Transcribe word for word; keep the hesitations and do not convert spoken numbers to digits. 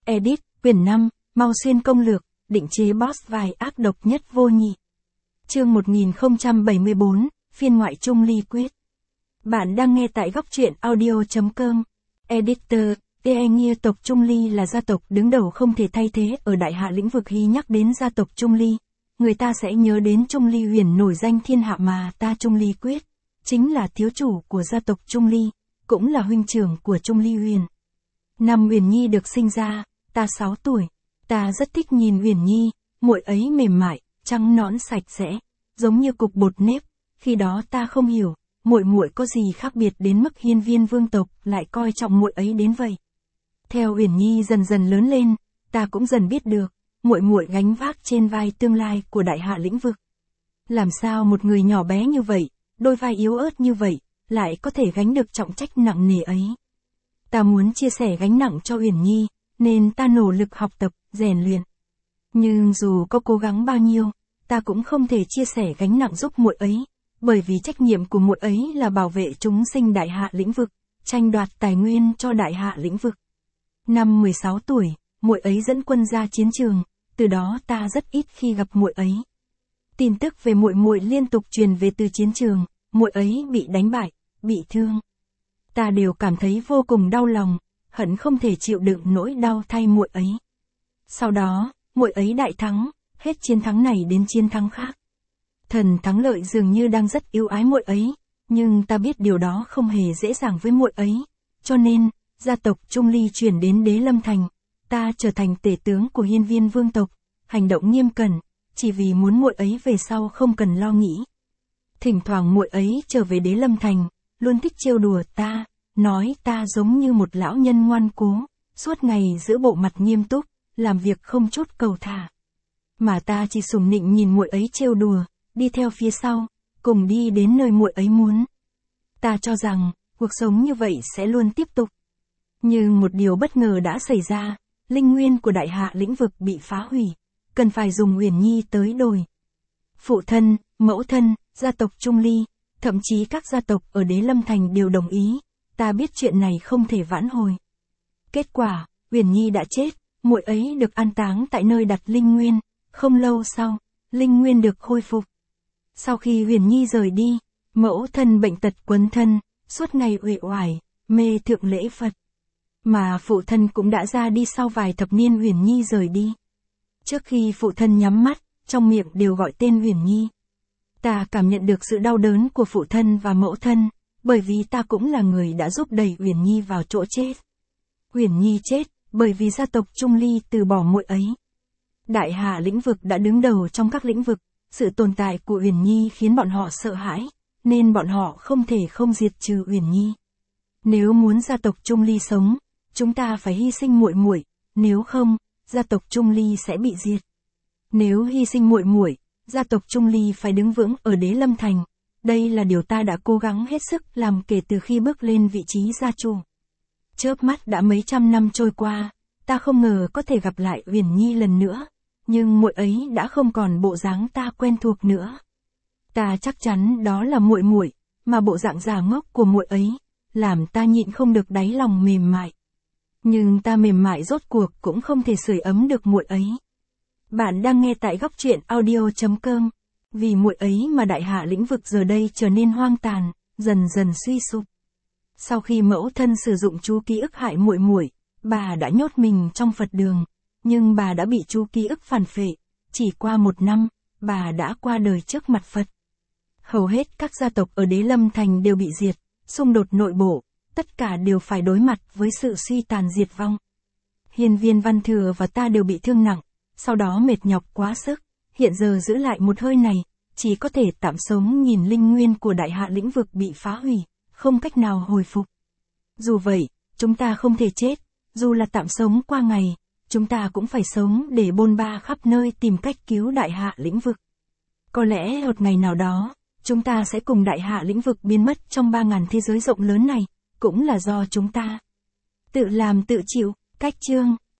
Edit, quyển năm, Mau Xuyên công lược, định chế boss vài ác độc nhất vô nhị. Chương một nghìn không trăm bảy mươi bốn, phiên ngoại Trung Ly quyết. Bạn đang nghe tại góc truyện audio chấm com. Editor, e Nghia tộc Trung Ly là gia tộc đứng đầu không thể thay thế ở đại hạ lĩnh vực. Khi nhắc đến gia tộc Trung Ly, người ta sẽ nhớ đến Trung Ly Huyền nổi danh thiên hạ mà ta. Trung Ly Quyết chính là thiếu chủ của gia tộc Trung Ly, cũng là huynh trưởng của Trung Ly Huyền. Năm Huyền Nhi được sinh ra, ta sáu tuổi. Ta rất thích nhìn Huyền Nhi, muội ấy mềm mại, trắng nõn sạch sẽ, giống như cục bột nếp. Khi đó ta không hiểu, muội muội có gì khác biệt đến mức Hiên Viên vương tộc lại coi trọng muội ấy đến vậy. Theo Huyền Nhi dần dần lớn lên, ta cũng dần biết được, muội muội gánh vác trên vai tương lai của đại hạ lĩnh vực. Làm sao một người nhỏ bé như vậy, đôi vai yếu ớt như vậy, lại có thể gánh được trọng trách nặng nề ấy. Ta muốn chia sẻ gánh nặng cho Huyền Nhi, nên ta nỗ lực học tập, rèn luyện. Nhưng dù có cố gắng bao nhiêu, ta cũng không thể chia sẻ gánh nặng giúp muội ấy, bởi vì trách nhiệm của muội ấy là bảo vệ chúng sinh đại hạ lĩnh vực, tranh đoạt tài nguyên cho đại hạ lĩnh vực. Năm mười sáu tuổi, muội ấy dẫn quân ra chiến trường, từ đó ta rất ít khi gặp muội ấy. Tin tức về muội muội liên tục truyền về từ chiến trường, muội ấy bị đánh bại, bị thương. Ta đều cảm thấy vô cùng đau lòng, hận không thể chịu đựng nỗi đau thay muội ấy. Sau đó, muội ấy đại thắng, hết chiến thắng này đến chiến thắng khác. Thần thắng lợi dường như đang rất yêu ái muội ấy, nhưng ta biết điều đó không hề dễ dàng với muội ấy, cho nên, gia tộc Trung Ly chuyển đến Đế Lâm Thành, ta trở thành tể tướng của Hiên Viên vương tộc, hành động nghiêm cẩn, chỉ vì muốn muội ấy về sau không cần lo nghĩ. Thỉnh thoảng muội ấy trở về Đế Lâm Thành, luôn thích trêu đùa ta, nói ta giống như một lão nhân ngoan cố, suốt ngày giữ bộ mặt nghiêm túc, làm việc không chút cầu thả. Mà ta chỉ sủng nịnh nhìn muội ấy trêu đùa, đi theo phía sau, cùng đi đến nơi muội ấy muốn. Ta cho rằng, cuộc sống như vậy sẽ luôn tiếp tục. Nhưng một điều bất ngờ đã xảy ra, linh nguyên của đại hạ lĩnh vực bị phá hủy, cần phải dùng Huyền Nhi tới đồi. Phụ thân, mẫu thân, gia tộc Trung Ly, thậm chí các gia tộc ở Đế Lâm Thành đều đồng ý, ta biết chuyện này không thể vãn hồi. Kết quả, Huyền Nhi đã chết, muội ấy được an táng tại nơi đặt linh nguyên, không lâu sau, linh nguyên được khôi phục. Sau khi Huyền Nhi rời đi, mẫu thân bệnh tật quấn thân, suốt ngày uể oải, mê thượng lễ Phật. Mà phụ thân cũng đã ra đi sau vài thập niên Huyền Nhi rời đi. Trước khi phụ thân nhắm mắt, trong miệng đều gọi tên Huyền Nhi. Ta cảm nhận được sự đau đớn của phụ thân và mẫu thân, bởi vì ta cũng là người đã giúp đẩy Huyền Nhi vào chỗ chết. Huyền Nhi chết, bởi vì gia tộc Trung Ly từ bỏ muội ấy. Đại hạ lĩnh vực đã đứng đầu trong các lĩnh vực, sự tồn tại của Huyền Nhi khiến bọn họ sợ hãi, nên bọn họ không thể không diệt trừ Huyền Nhi. Nếu muốn gia tộc Trung Ly sống, chúng ta phải hy sinh muội muội, nếu không, gia tộc Trung Ly sẽ bị diệt. Nếu hy sinh muội muội, gia tộc Trung Ly phải đứng vững ở Đế Lâm Thành. Đây là điều ta đã cố gắng hết sức làm kể từ khi bước lên vị trí gia chủ. Chớp mắt đã mấy trăm năm trôi qua, ta không ngờ có thể gặp lại Huyền Nhi lần nữa, nhưng muội ấy đã không còn bộ dáng ta quen thuộc nữa. Ta chắc chắn đó là muội muội, mà bộ dạng già ngốc của muội ấy làm ta nhịn không được đáy lòng mềm mại. Nhưng ta mềm mại rốt cuộc cũng không thể sưởi ấm được muội ấy. Bạn đang nghe tại góc truyện audio chấm com. Vì muội ấy mà đại hạ lĩnh vực giờ đây trở nên hoang tàn, dần dần suy sụp. Sau khi mẫu thân sử dụng chú ký ức hại muội muội, bà đã nhốt mình trong Phật đường, nhưng bà đã bị chú ký ức phản phệ. Chỉ qua một năm, bà đã qua đời trước mặt Phật. Hầu hết các gia tộc ở Đế Lâm Thành đều bị diệt, xung đột nội bộ, tất cả đều phải đối mặt với sự suy tàn diệt vong. Hiên Viên Văn Thừa và ta đều bị thương nặng, sau đó mệt nhọc quá sức, hiện giờ giữ lại một hơi này, chỉ có thể tạm sống nhìn linh nguyên của đại hạ lĩnh vực bị phá hủy, không cách nào hồi phục. Dù vậy, chúng ta không thể chết, dù là tạm sống qua ngày, chúng ta cũng phải sống để bôn ba khắp nơi tìm cách cứu đại hạ lĩnh vực. Có lẽ một ngày nào đó, chúng ta sẽ cùng đại hạ lĩnh vực biến mất trong ba ngàn thế giới rộng lớn này, cũng là do chúng ta tự làm tự chịu. Cách chương